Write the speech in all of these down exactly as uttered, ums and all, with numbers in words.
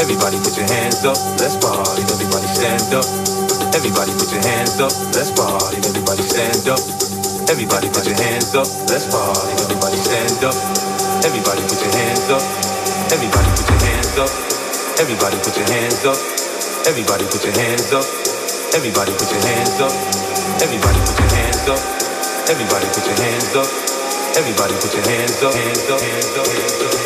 Everybody put your hands up, let's party. Everybody stand up. Everybody put your hands up, let's party. Everybody stand up. Everybody put your hands up, let's party. Everybody stand up. Everybody put your hands up. Everybody put your hands up. Everybody put your hands up. Everybody put your hands up. Everybody put your hands up. Everybody put your hands up. Everybody put your hands up. Everybody put your hands up. Hands up, hands up, hands up.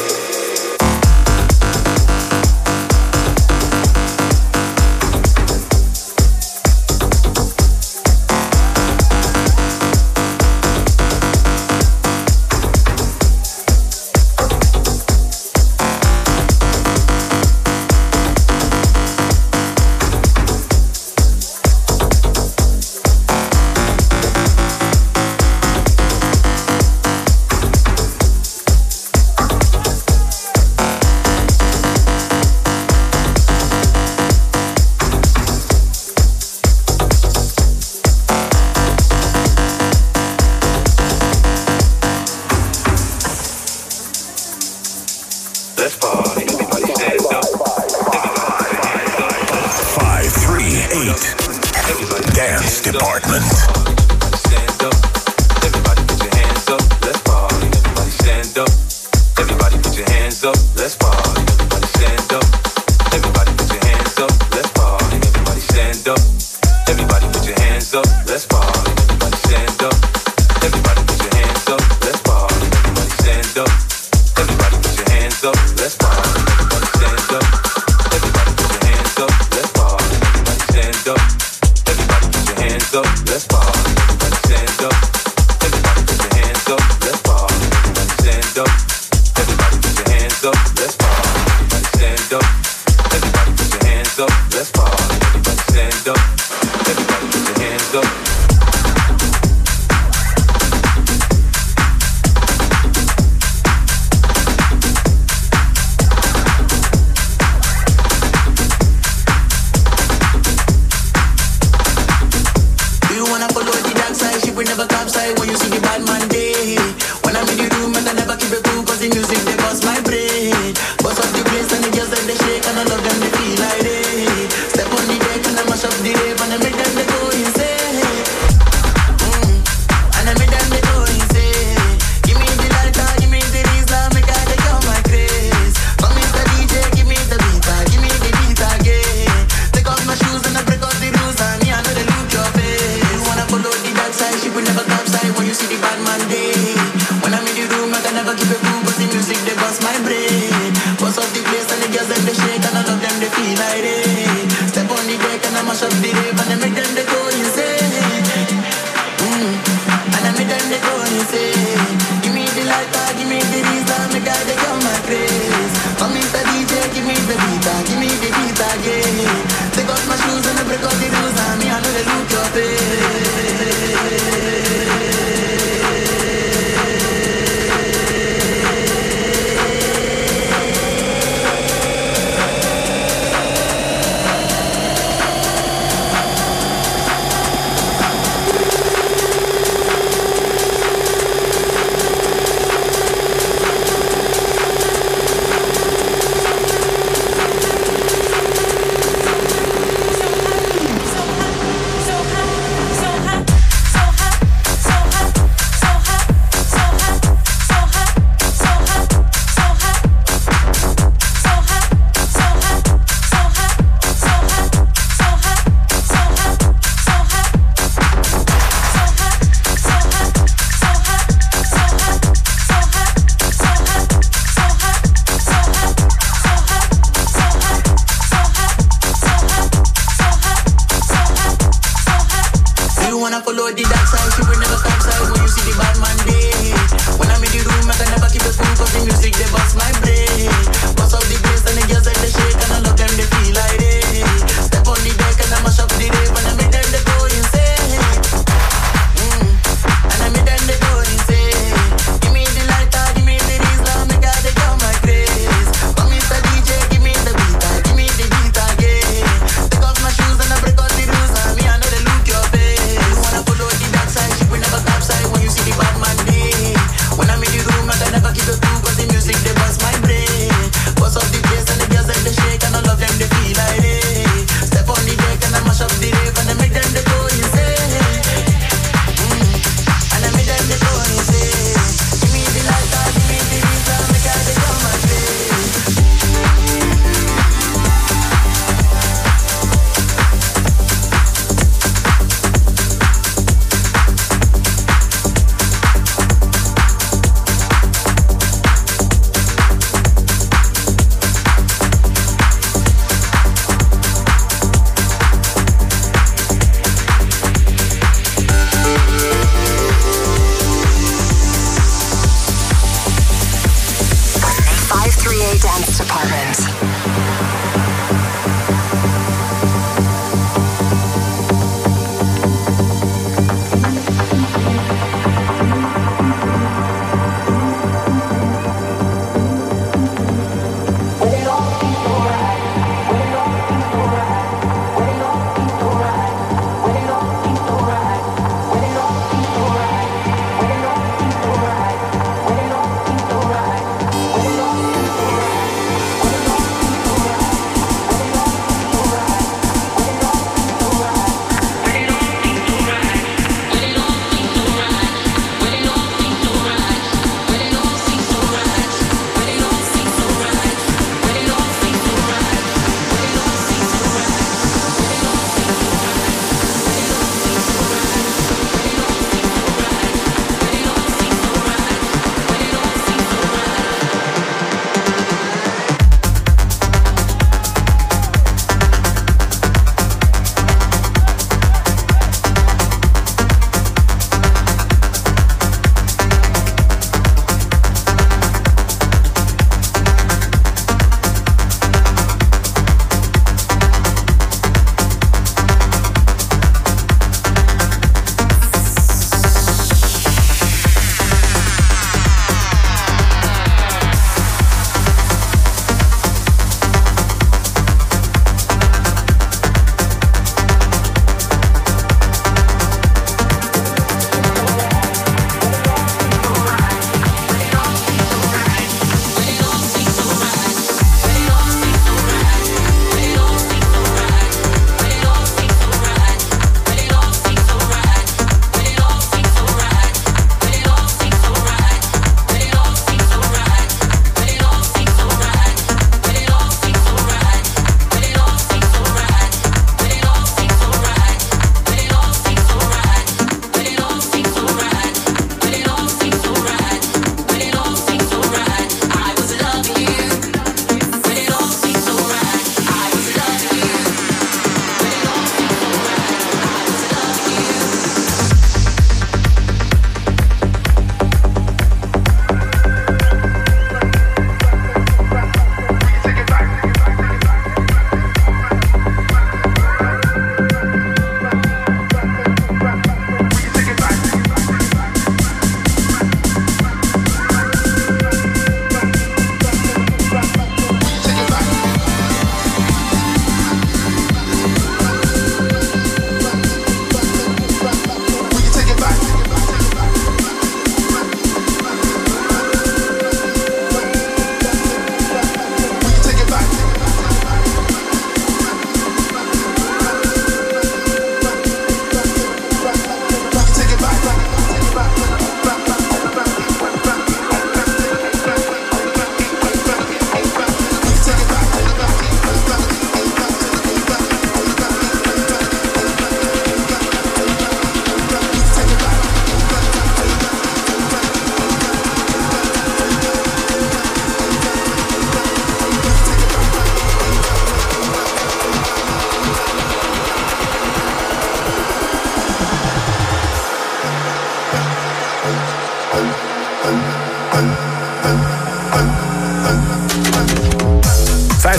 When I'm in the room, I can never keep it cool, cause the music, they bust my brain.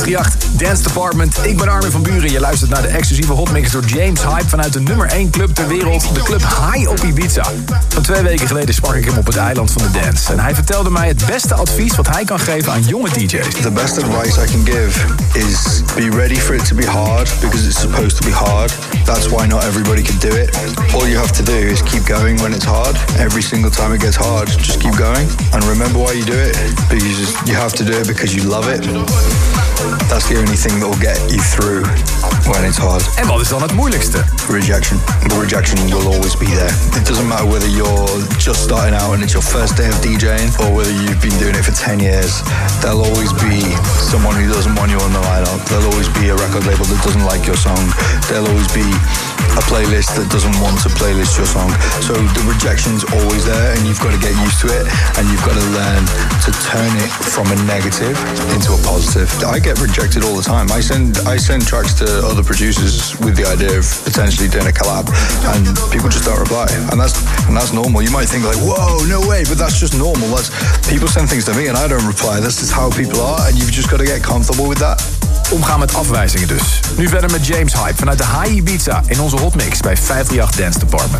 vijfhonderdacht Dance Department. Ik ben Armin van Buren. Je luistert naar de exclusieve hotmix door James Hype vanuit de nummer één club ter wereld, de club High op Ibiza. Van twee weken geleden sprak ik hem op het eiland van de dance. En hij vertelde mij het beste advies wat hij kan geven aan jonge D J's. The best advice I can give is be ready for it to be hard because it's supposed to be hard. That's why not everybody can do it. All you have to do is keep going when it's hard. Every single time it gets hard, just keep going. And remember why you do it. Because you have to do it because you love it. That's the only thing that will get you through when it's hard. En wat is dan het moeilijkste? Rejection. The rejection will always be there. It doesn't matter whether you're just starting out and it's your first day of DJing or whether you've been doing it for ten years. There'll always be someone who doesn't want you on the lineup. There'll always be a record label that doesn't like your song. There'll always be a playlist that doesn't want to playlist your song. So the rejection's always there and you've got to get used to it and you've got to learn to turn it from a negative into a positive. I get rejected all the time. I send I send tracks to other producers with the idea of potentially doing a collab and people just don't reply. And that's and that's normal. You might think like, whoa, no way, but that's just normal. That's people send things to me and I don't reply. That's just how people are and you've just got to get comfortable with that. Omgaan met afwijzingen dus. Nu verder met James Hype vanuit de High Ibiza in onze hotmix bij vijfhonderdacht Dance Department.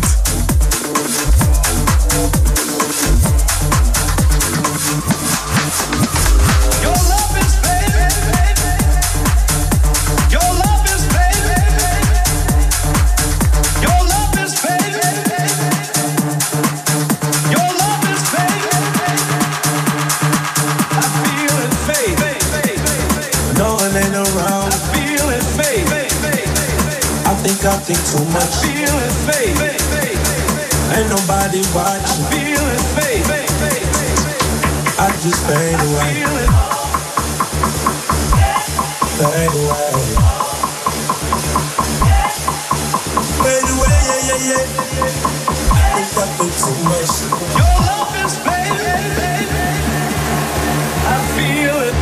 I think too much. I feel it, babe. Ain't nobody watching. I feel it, babe. I just fade away. Fade away. Fade away, yeah, yeah, yeah. I think I think too much. Your love is baby. I feel it.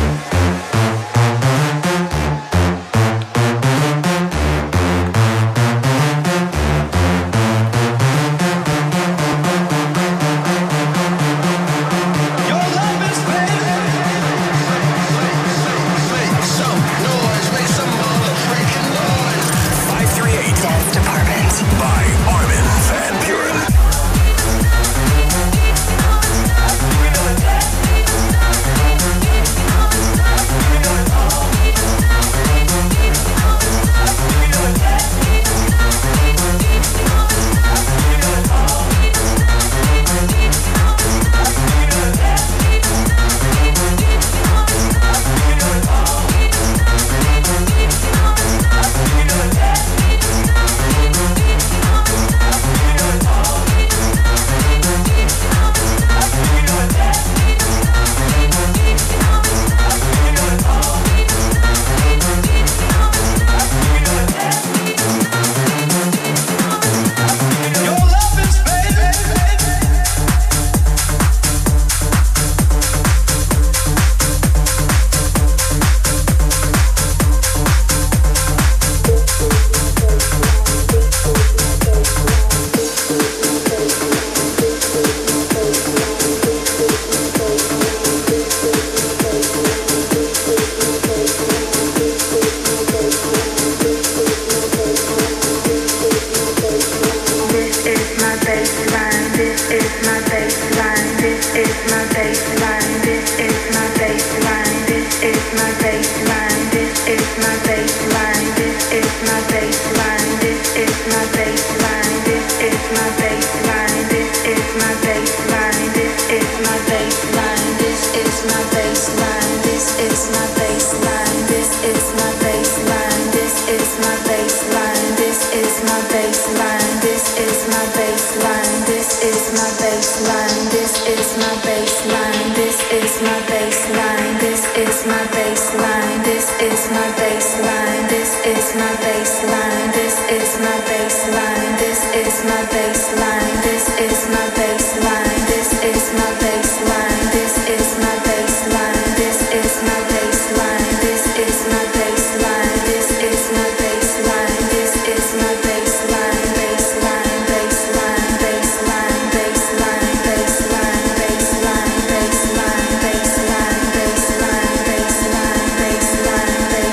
Baseline, baseline, baseline, baseline, baseline, baseline,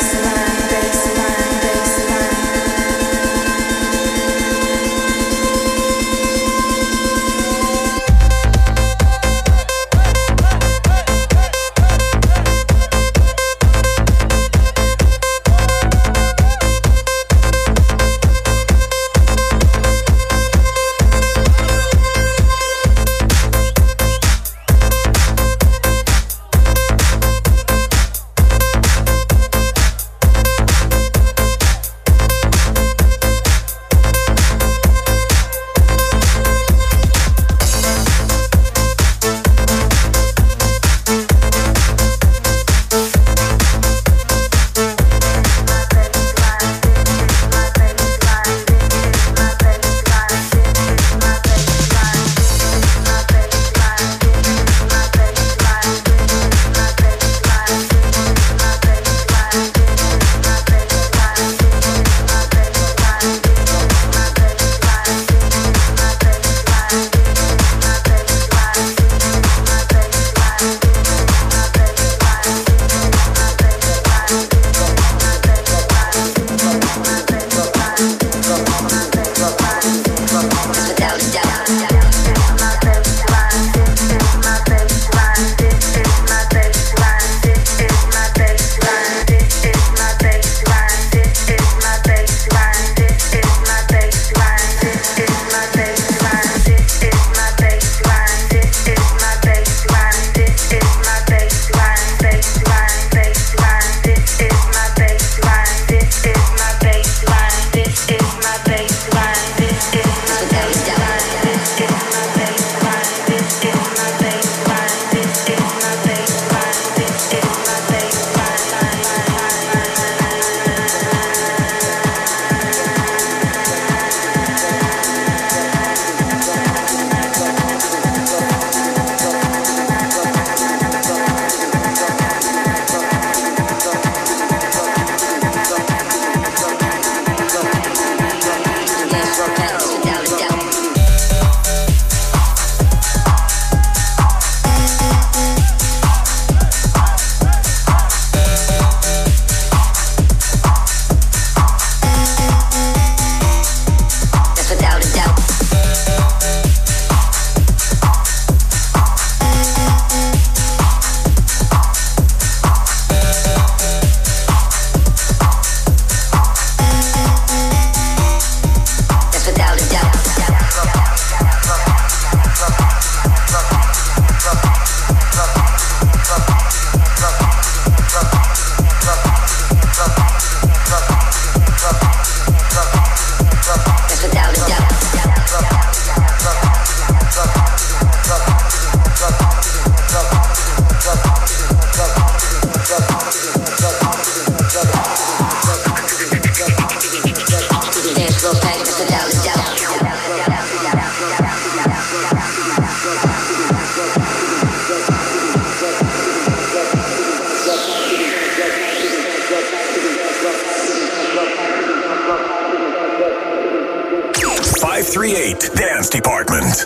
three eight Dance Department.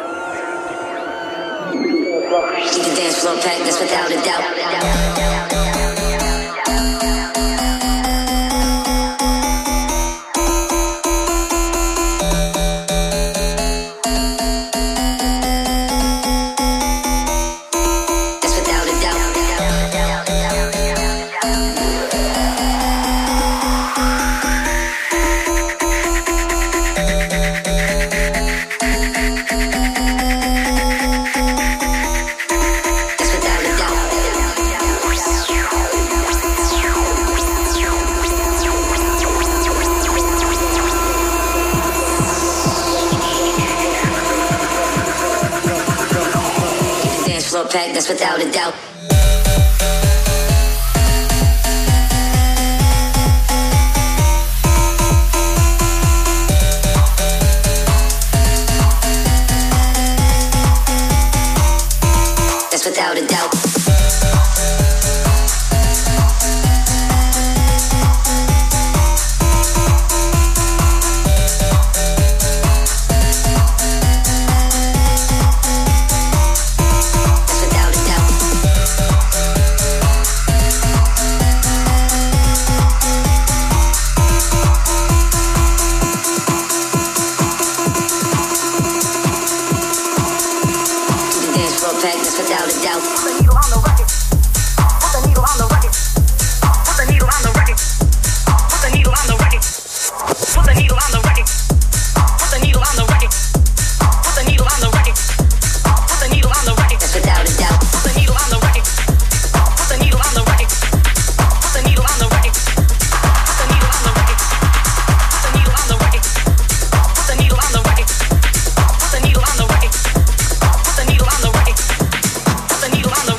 Keep the dance floor packed, that's without a doubt. Pack, that's without a doubt. That's without a doubt. Needle on the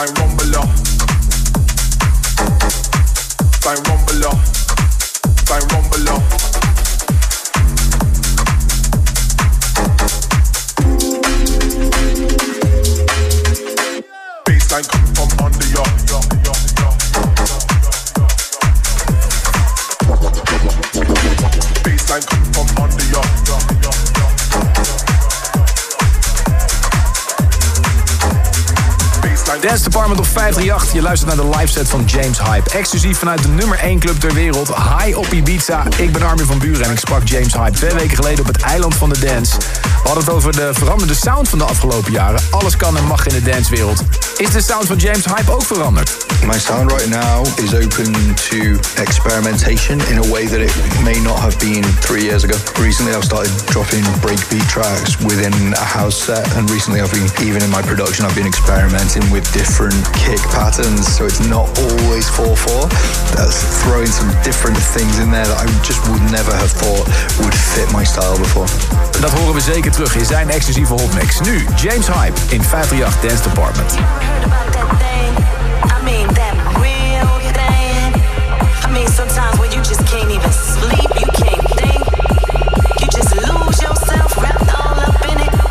Zijn rombelen. Zijn rombelen. Zijn rombelen. Baseline come from under your. Baseline come from under your. Dance Department op vijf drie acht. Je luistert naar de live set van James Hype. Exclusief vanuit de nummer één club ter wereld. High op Ibiza. Ik ben Armin van Buren en ik sprak James Hype twee weken geleden op het eiland van de dance. We hadden het over de veranderde sound van de afgelopen jaren. Alles kan en mag in de dancewereld. Is de sound van James Hype ook veranderd? My sound right now is open to experimentation in a way that it may not have been three years ago. Recently I've started dropping breakbeat tracks within a house set, and recently I've been, even in my production, I've been experimenting with different kick patterns, so it's not always four four. That's throwing some different things in there that I just would never have thought would fit my style before. Dat horen we zeker terug in zijn exclusieve hotmix. Nu James Hype in vijf drie acht Dance Department. I mean that real thing. I mean sometimes when you just can't even sleep, you can't think, you just lose yourself wrapped all up in it.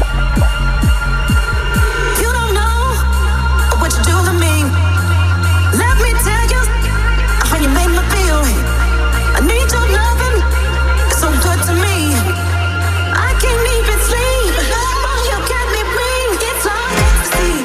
You don't know what you do to me. Let me tell you how you make me feel. I need your loving, it's so good to me. I can't even sleep, oh, you got me ring. It's all ecstasy.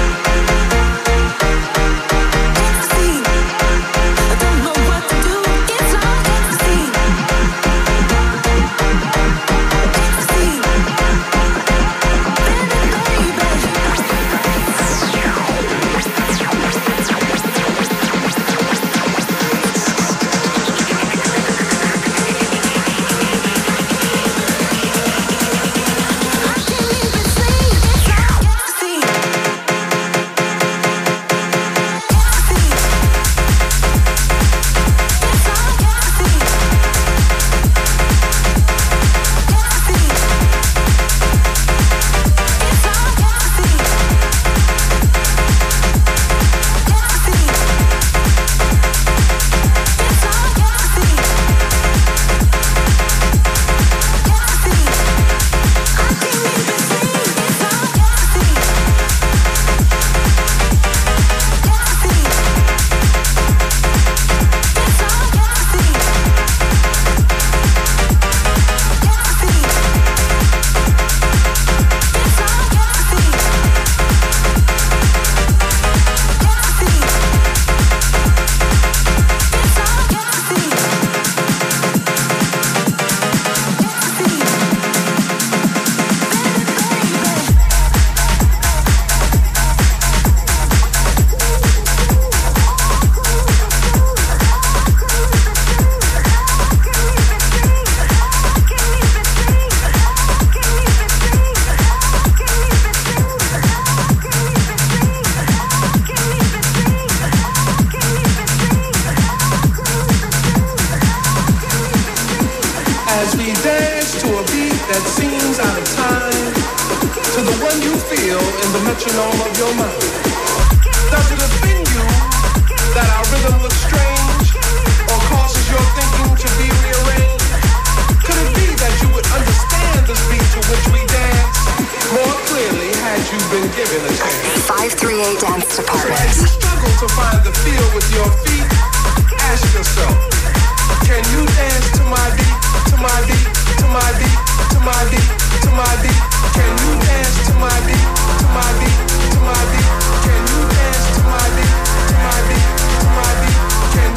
five three eight Dance Department. As you struggle to find the feel with your feet, ask yourself, can you dance to my beat, to my beat, to my beat, to my beat, to my beat? Can you dance to my beat, to my beat, to my beat? Can you dance to my beat, to my beat, to my beat? Can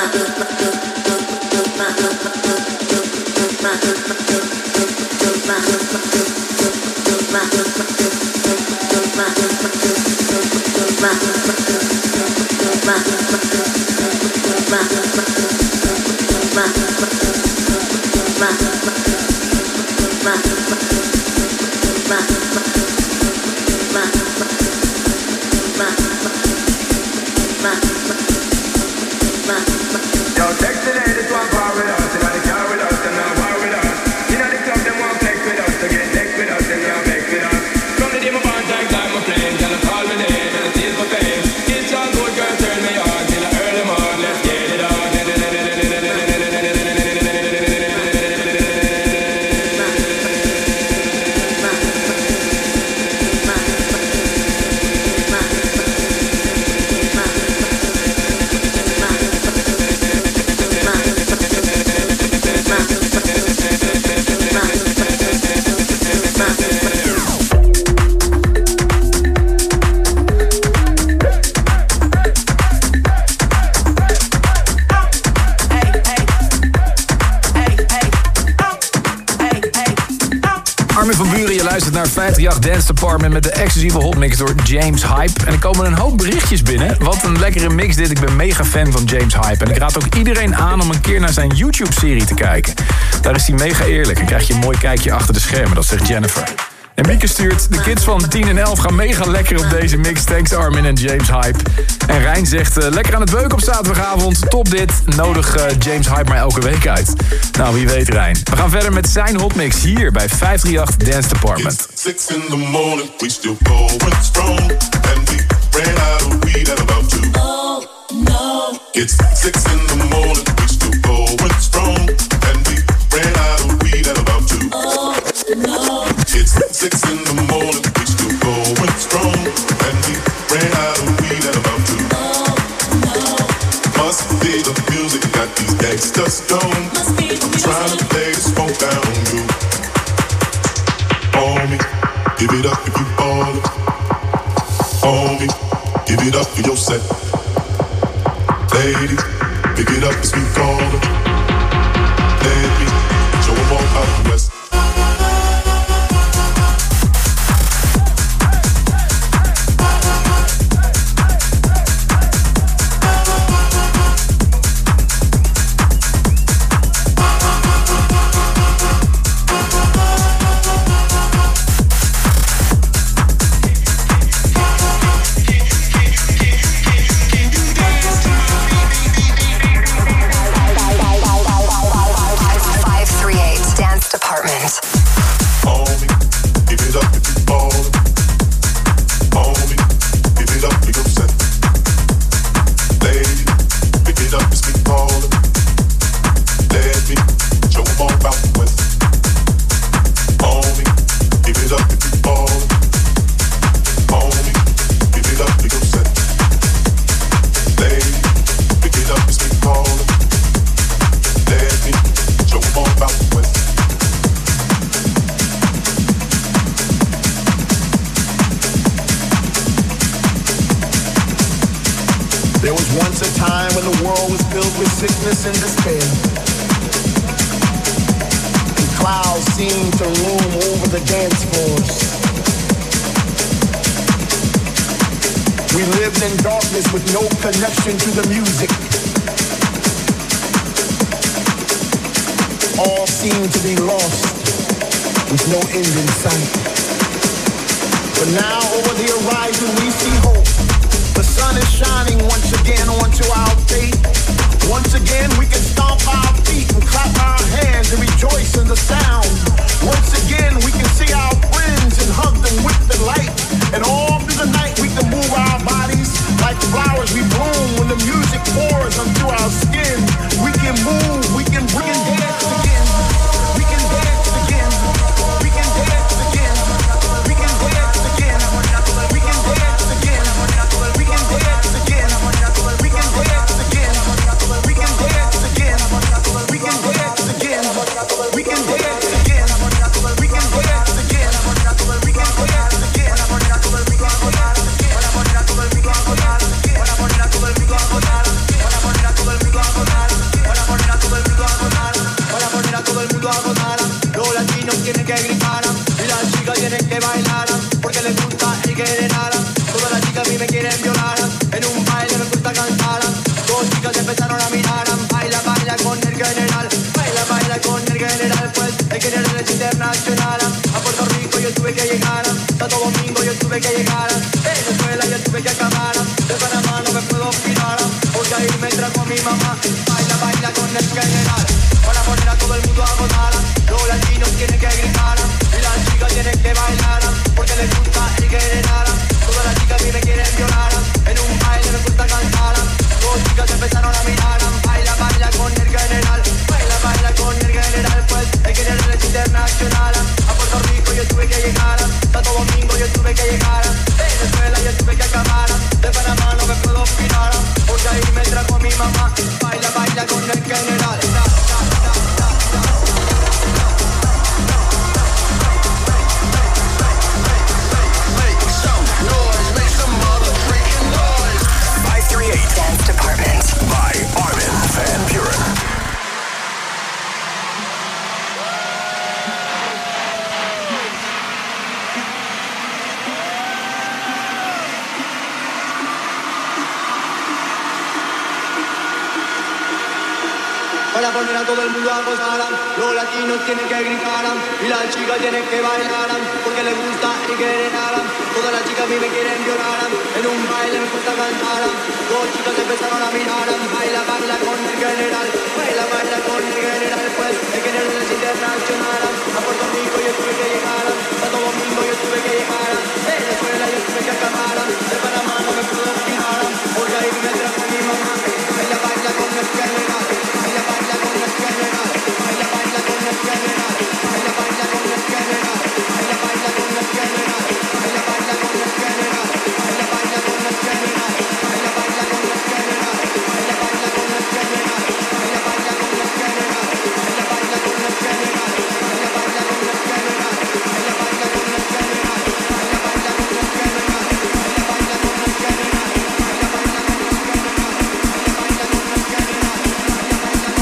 vijfhonderdachtendertig Dance Department met de exclusieve hotmix door James Hype. En er komen een hoop berichtjes binnen. Wat een lekkere mix dit. Ik ben mega fan van James Hype. En ik raad ook iedereen aan om een keer naar zijn YouTube-serie te kijken. Daar is hij mega eerlijk en krijg je een mooi kijkje achter de schermen. Dat zegt Jennifer. En Mieke stuurt, de kids van tien en elf gaan mega lekker op deze mix. Thanks Armin en James Hype. En Rijn zegt, uh, lekker aan het beuken op zaterdagavond. Top dit, nodig uh, James Hype maar elke week uit. Nou, wie weet Rijn. We gaan verder met zijn hotmix hier bij vijf drie acht Dance Department. Six in the morning, we still going strong. And we ran out of weed at about two. Oh, no. It's six in the morning, we still going strong. And we ran out of weed at about two. Oh, no. It's six in the morning, we still going strong. And we ran out of weed at about two. Oh, no. Must be the music got these gangsters stoned. I'm trying to lay this phone down on you. Homie, give it up if you ball it. Homie, give it up for your set. Ladies, pick it up as we call it. Let me show them all out the west. We can dance again. We can chicas tienen que bailar, porque les gusta el general. Todas las chicas a mí me quieren violar, en un baile me gusta cantar. Dos chicas empezaron a mirar, baila, baila con el general. Baila, baila con el general, pues el general es internacional. A Puerto Rico yo tuve que llegar, Santo Domingo yo tuve que llegar, Venezuela yo tuve que acabar. De Panamá no me puedo olvidar, porque ahí me trajo mi mamá. Baila, baila con el general, para poner a todo el mundo a gozar. Los latinos tienen que gritar y las chicas tienen que bailar, porque les gusta el general. Todas las chicas a mí me quieren violar, en un baile me gusta cantar. Dos chicas empezaron a mirar, baila, baila con el general. Baila, baila con el general, pues el general es internacional. A Puerto Rico yo tuve que llegar, Santo Domingo yo tuve que llegar, Venezuela yo tuve que acabar. De Panamá no me puedo olvidar, porque ahí me trajo mi mamá. Baila, baila con el general. Dance Department by Armin van Buuren. Para poner a todo el mundo a gozar, los latinos tienen que gritar y las chicas tienen que bailar, porque les gusta el general. Todas las chicas a mí me quieren violar, en un baile me gusta cantar. Dos chicas empezaron a mirar, baila, baila con el general. Baila, baila con el general, pues el general es internacional. A Puerto Rico yo tuve que llegar, Santo Domingo yo tuve que llegar, Venezuela yo tuve que acabar. De Panamá no me puedo olvidar, porque ahí me trajo mi mamá. Baila, baila con el general. Baila, baila con el general. Baila, baila con el general. Baila, baila con el general. Baila, baila con el general. Baila, baila con el general. Baila, baila con el general. Baila, baila con el general. Baila, baila con el general. Baila, baila con el general. Baila, baila con el general. Baila, baila con el general. Baila, baila con el general. Baila, baila con el general. Baila, baila con el general. Baila, baila con el general. Baila, baila con el general.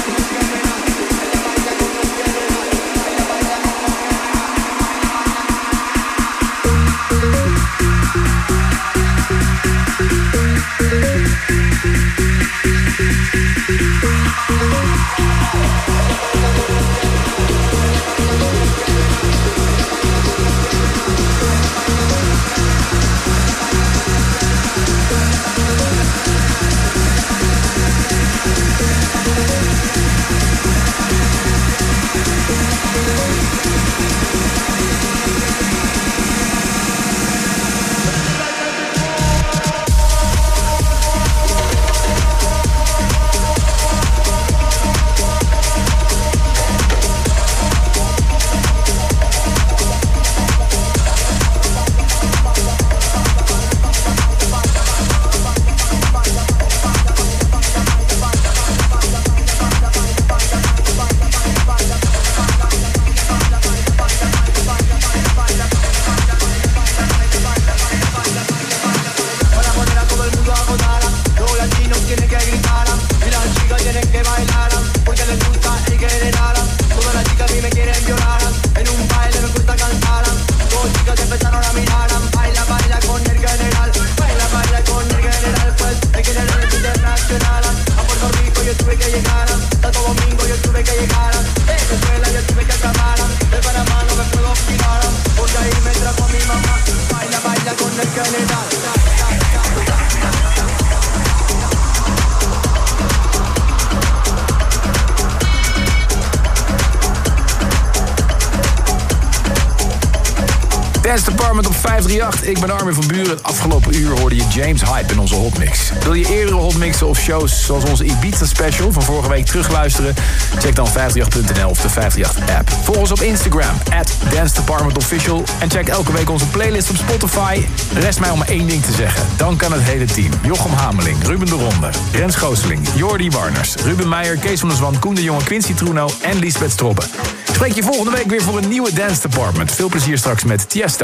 Dance Department op vijf drie acht. Ik ben Armin van Buuren. Het afgelopen uur hoorde je James Hype in onze hotmix. Wil je eerdere hotmixen of shows zoals onze Ibiza special van vorige week terugluisteren? Check dan vijf drie acht punt n l of de vijf drie acht app. Volg ons op Instagram, at Dance Department Official. En check elke week onze playlist op Spotify. Rest mij om maar één ding te zeggen. Dank aan het hele team. Jochem Hameling, Ruben de Ronde, Rens Gooseling, Jordi Warners, Ruben Meijer, Kees van der Zwan, Koen de Jonge, Quincy Truno en Liesbeth Stroppen. Ik spreek je volgende week weer voor een nieuwe Dance Department. Veel plezier straks met Tiesto.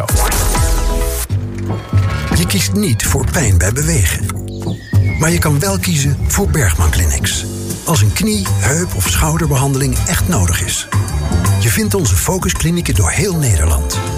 Je kiest niet voor pijn bij bewegen. Maar je kan wel kiezen voor Bergman Clinics. Als een knie, heup of schouderbehandeling echt nodig is. Je vindt onze focusklinieken door heel Nederland. De toegang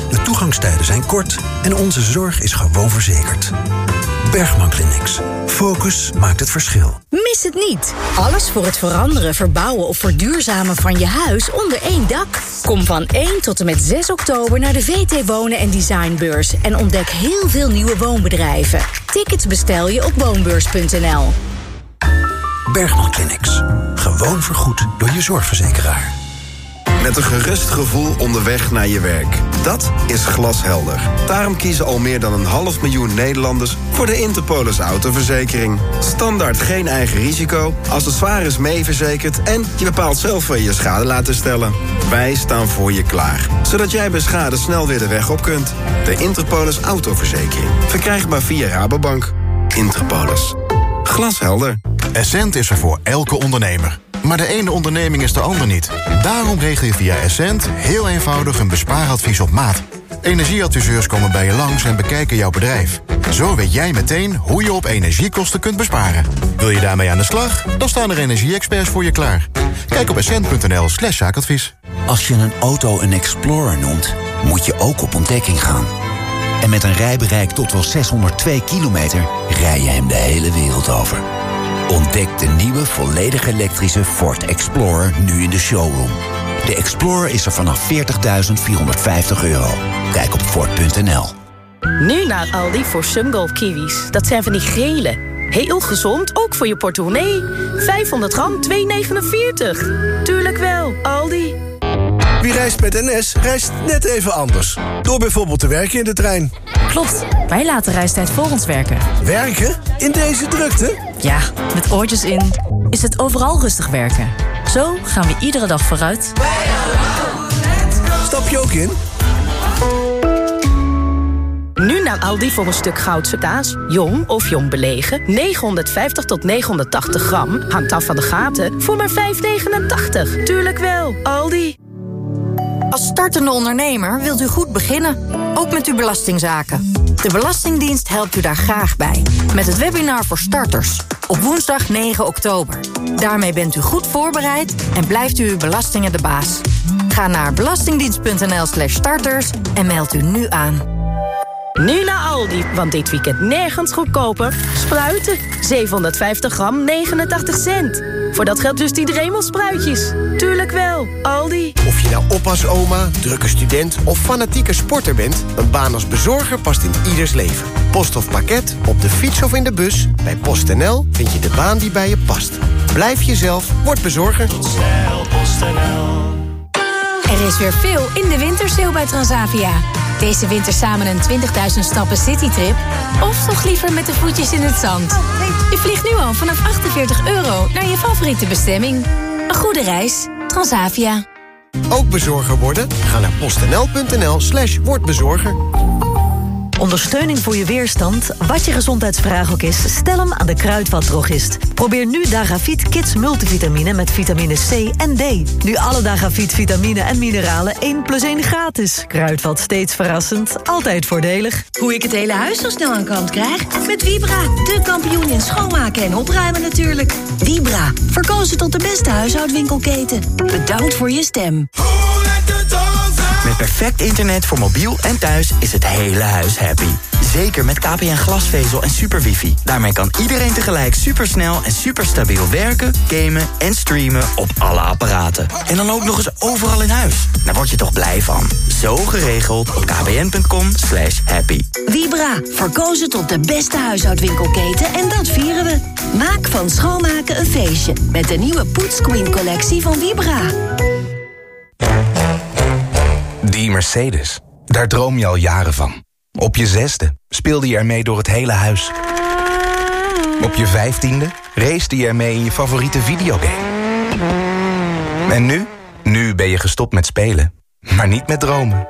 Wachtangstijden zijn kort en onze zorg is gewoon verzekerd. Bergman Clinics. Focus maakt het verschil. Mis het niet. Alles voor het veranderen, verbouwen of verduurzamen van je huis onder één dak. Kom van één tot en met zes oktober naar de V T Wonen en Designbeurs en ontdek heel veel nieuwe woonbedrijven. Tickets bestel je op woonbeurs punt n l. Bergman Clinics. Gewoon vergoed door je zorgverzekeraar. Met een gerust gevoel onderweg naar je werk. Dat is glashelder. Daarom kiezen al meer dan een half miljoen Nederlanders voor de Interpolis autoverzekering. Standaard geen eigen risico, accessoires mee verzekerd en je bepaalt zelf waar je je schade laat herstellen. Wij staan voor je klaar, zodat jij bij schade snel weer de weg op kunt. De Interpolis autoverzekering. Verkrijgbaar via Rabobank. Interpolis. Glashelder. Essent is er voor elke ondernemer. Maar de ene onderneming is de ander niet. Daarom regel je via Essent heel eenvoudig een bespaaradvies op maat. Energieadviseurs komen bij je langs en bekijken jouw bedrijf. Zo weet jij meteen hoe je op energiekosten kunt besparen. Wil je daarmee aan de slag? Dan staan er energie-experts voor je klaar. Kijk op essent punt n l slash zaakadvies. Als je een auto een Explorer noemt, moet je ook op ontdekking gaan. En met een rijbereik tot wel zeshonderdtwee kilometer rij je hem de hele wereld over. Ontdek de nieuwe volledig elektrische Ford Explorer nu in de showroom. De Explorer is er vanaf veertigduizend vierhonderdvijftig euro. Kijk op Ford punt n l. Nu naar Aldi voor Sungolf kiwis. Dat zijn van die gele. Heel gezond, ook voor je portemonnee. vijfhonderd gram, twee negenenveertig. Tuurlijk wel, Aldi. Wie reist met N S, reist net even anders. Door bijvoorbeeld te werken in de trein. Klopt, wij laten reistijd voor ons werken. Werken? In deze drukte? Ja, met oortjes in is het overal rustig werken. Zo gaan we iedere dag vooruit. Stap je ook in? Nu naar Aldi voor een stuk Goudse kaas. Jong of jong belegen. negenhonderdvijftig tot negenhonderdtachtig gram. Hangt af van de gaten. Voor maar vijf negenentachtig. Tuurlijk wel, Aldi. Als startende ondernemer wilt u goed beginnen. Ook met uw belastingzaken. De Belastingdienst helpt u daar graag bij. Met het webinar voor starters. Op woensdag negen oktober. Daarmee bent u goed voorbereid en blijft u uw belastingen de baas. Ga naar belastingdienst punt n l slash starters en meld u nu aan. Nu naar Aldi, want dit weekend nergens goedkoper. Spruiten, zevenhonderdvijftig gram, negenentachtig cent. Voor dat geldt dus iedereen wel spruitjes. Tuurlijk wel, Aldi. Of je nou oppasoma, drukke student of fanatieke sporter bent... een baan als bezorger past in ieders leven. Post of pakket, op de fiets of in de bus. Bij PostNL vind je de baan die bij je past. Blijf jezelf, word bezorger. Er is weer veel in de wintersale bij Transavia. Deze winter samen een twintigduizend stappen citytrip? Of toch liever met de voetjes in het zand? U vliegt nu al vanaf achtenveertig euro naar je favoriete bestemming. Een goede reis, Transavia. Ook bezorger worden? Ga naar postnl punt n l slash wordbezorger. Ondersteuning voor je weerstand, wat je gezondheidsvraag ook is... stel hem aan de Kruidvatdrogist. Probeer nu Dagavit Kids Multivitamine met vitamine C en D. Nu alle Dagavit vitamine en mineralen één plus één gratis. Kruidvat steeds verrassend, altijd voordelig. Hoe ik het hele huis zo snel aan kant krijg? Met Vibra, de kampioen in schoonmaken en opruimen natuurlijk. Vibra, verkozen tot de beste huishoudwinkelketen. Bedankt voor je stem. Met perfect internet voor mobiel en thuis is het hele huis happy. Zeker met K P N glasvezel en super wifi. Daarmee kan iedereen tegelijk supersnel en superstabiel werken, gamen en streamen op alle apparaten. En dan ook nog eens overal in huis. Daar word je toch blij van. Zo geregeld op kpn punt com slash happy. Vibra, verkozen tot de beste huishoudwinkelketen en dat vieren we. Maak van schoonmaken een feestje met de nieuwe Poetsqueen collectie van Vibra. Die Mercedes, daar droom je al jaren van. Op je zesde speelde je ermee door het hele huis. Op je vijftiende racede je ermee in je favoriete videogame. En nu? Nu ben je gestopt met spelen, maar niet met dromen.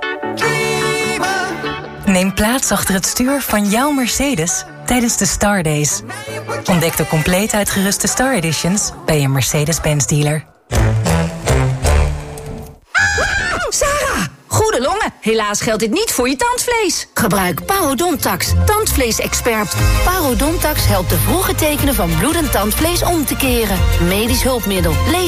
Neem plaats achter het stuur van jouw Mercedes tijdens de Star Days. Ontdek de compleet uitgeruste Star Editions bij je Mercedes-Benz dealer. Sarah! Goede longen. Helaas geldt dit niet voor je tandvlees. Gebruik Parodontax, tandvleesexpert. Parodontax helpt de vroege tekenen van bloedend tandvlees om te keren. Medisch hulpmiddel. Lees